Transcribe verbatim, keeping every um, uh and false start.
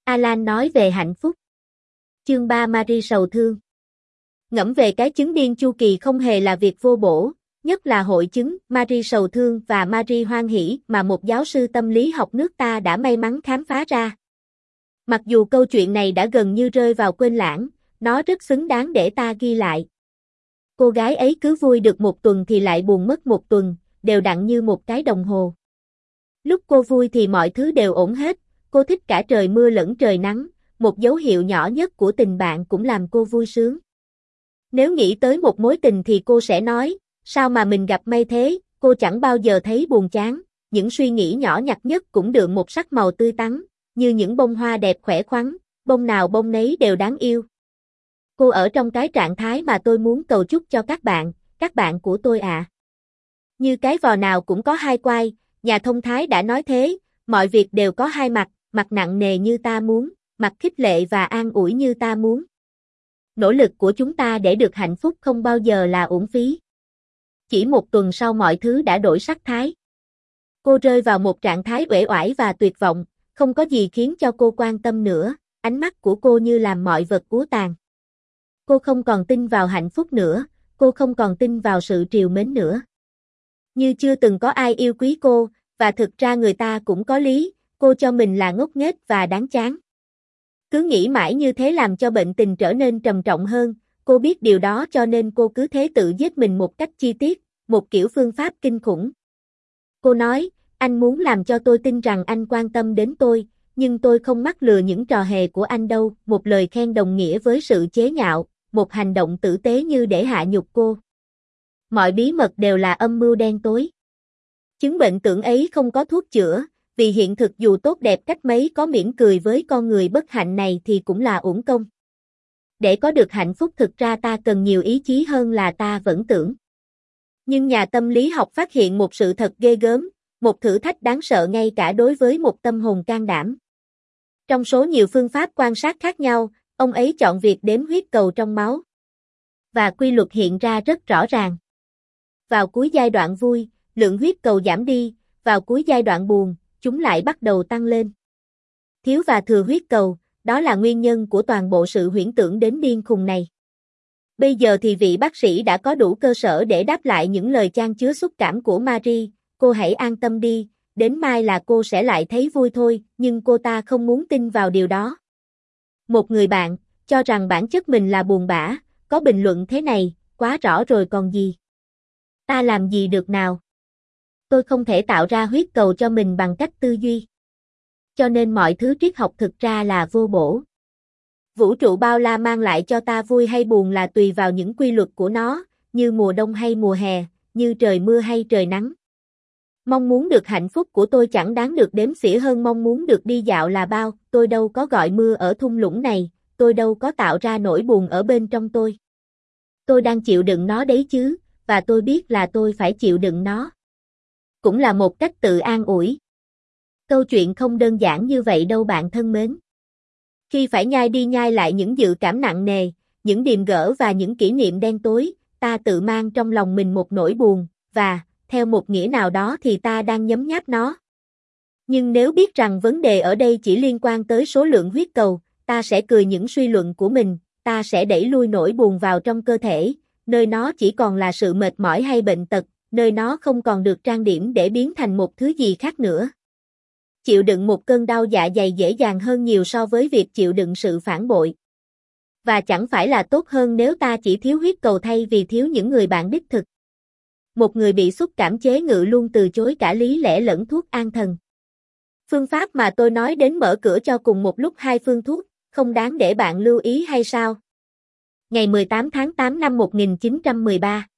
Alan nói về hạnh phúc. Chương ba Marie sầu thương. Ngẫm về cái chứng điên chu kỳ không hề là việc vô bổ, nhất là hội chứng Marie sầu thương và Marie hoan hỷ mà một giáo sư tâm lý học nước ta đã may mắn khám phá ra. Mặc dù câu chuyện này đã gần như rơi vào quên lãng, nó rất xứng đáng để ta ghi lại. Cô gái ấy cứ vui được một tuần thì lại buồn mất một tuần, đều đặn như một cái đồng hồ. Lúc cô vui thì mọi thứ đều ổn hết, cô thích cả trời mưa lẫn trời nắng, một dấu hiệu nhỏ nhất của tình bạn cũng làm cô vui sướng. Nếu nghĩ tới một mối tình thì cô sẽ nói, sao mà mình gặp may thế, cô chẳng bao giờ thấy buồn chán, những suy nghĩ nhỏ nhặt nhất cũng đượm một sắc màu tươi tắn, như những bông hoa đẹp khỏe khoắn, bông nào bông nấy đều đáng yêu. Cô ở trong cái trạng thái mà tôi muốn cầu chúc cho các bạn, các bạn của tôi ạ. À. Như cái vò nào cũng có hai quai, nhà thông thái đã nói thế, mọi việc đều có hai mặt, mặt nặng nề như ta muốn, mặt khích lệ và an ủi như ta muốn. Nỗ lực của chúng ta để được hạnh phúc không bao giờ là uổng phí. Chỉ một tuần sau mọi thứ đã đổi sắc thái. Cô rơi vào một trạng thái uể oải và tuyệt vọng, không có gì khiến cho cô quan tâm nữa, ánh mắt của cô như làm mọi vật úa tàn. Cô không còn tin vào hạnh phúc nữa, cô không còn tin vào sự trìu mến nữa. Như chưa từng có ai yêu quý cô, và thực ra người ta cũng có lý, cô cho mình là ngốc nghếch và đáng chán. Cứ nghĩ mãi như thế làm cho bệnh tình trở nên trầm trọng hơn, cô biết điều đó cho nên cô cứ thế tự giết mình một cách chi tiết, một kiểu phương pháp kinh khủng. Cô nói, anh muốn làm cho tôi tin rằng anh quan tâm đến tôi, nhưng tôi không mắc lừa những trò hề của anh đâu, một lời khen đồng nghĩa với sự chế nhạo, một hành động tử tế như để hạ nhục cô. Mọi bí mật đều là âm mưu đen tối. Chứng bệnh tưởng ấy không có thuốc chữa, vì hiện thực dù tốt đẹp cách mấy có mỉm cười với con người bất hạnh này thì cũng là uổng công. Để có được hạnh phúc thực ra ta cần nhiều ý chí hơn là ta vẫn tưởng. Nhưng nhà tâm lý học phát hiện một sự thật ghê gớm, một thử thách đáng sợ ngay cả đối với một tâm hồn can đảm. Trong số nhiều phương pháp quan sát khác nhau, ông ấy chọn việc đếm huyết cầu trong máu. Và quy luật hiện ra rất rõ ràng. Vào cuối giai đoạn vui, lượng huyết cầu giảm đi, vào cuối giai đoạn buồn, chúng lại bắt đầu tăng lên. Thiếu và thừa huyết cầu, đó là nguyên nhân của toàn bộ sự huyễn tưởng đến điên khùng này. Bây giờ thì vị bác sĩ đã có đủ cơ sở để đáp lại những lời chan chứa xúc cảm của Marie, cô hãy an tâm đi, đến mai là cô sẽ lại thấy vui thôi, nhưng cô ta không muốn tin vào điều đó. Một người bạn, cho rằng bản chất mình là buồn bã, có bình luận thế này, quá rõ rồi còn gì. Ta làm gì được nào? Tôi không thể tạo ra huyết cầu cho mình bằng cách tư duy. Cho nên mọi thứ triết học thực ra là vô bổ. Vũ trụ bao la mang lại cho ta vui hay buồn là tùy vào những quy luật của nó, như mùa đông hay mùa hè, như trời mưa hay trời nắng. Mong muốn được hạnh phúc của tôi chẳng đáng được đếm xỉa hơn mong muốn được đi dạo là bao, tôi đâu có gọi mưa ở thung lũng này, tôi đâu có tạo ra nỗi buồn ở bên trong tôi. Tôi đang chịu đựng nó đấy chứ, và tôi biết là tôi phải chịu đựng nó. Cũng là một cách tự an ủi. Câu chuyện không đơn giản như vậy đâu bạn thân mến. Khi phải nhai đi nhai lại những dự cảm nặng nề, những điềm gỡ và những kỷ niệm đen tối, ta tự mang trong lòng mình một nỗi buồn, và, theo một nghĩa nào đó thì ta đang nhấm nháp nó. Nhưng nếu biết rằng vấn đề ở đây chỉ liên quan tới số lượng huyết cầu, ta sẽ cười những suy luận của mình, ta sẽ đẩy lui nỗi buồn vào trong cơ thể, nơi nó chỉ còn là sự mệt mỏi hay bệnh tật, nơi nó không còn được trang điểm để biến thành một thứ gì khác nữa. Chịu đựng một cơn đau dạ dày dễ dàng hơn nhiều so với việc chịu đựng sự phản bội. Và chẳng phải là tốt hơn nếu ta chỉ thiếu huyết cầu thay vì thiếu những người bạn đích thực. Một người bị xúc cảm chế ngự luôn từ chối cả lý lẽ lẫn thuốc an thần. Phương pháp mà tôi nói đến mở cửa cho cùng một lúc hai phương thuốc, không đáng để bạn lưu ý hay sao? Ngày mười tám tháng tám năm một nghìn chín trăm mười ba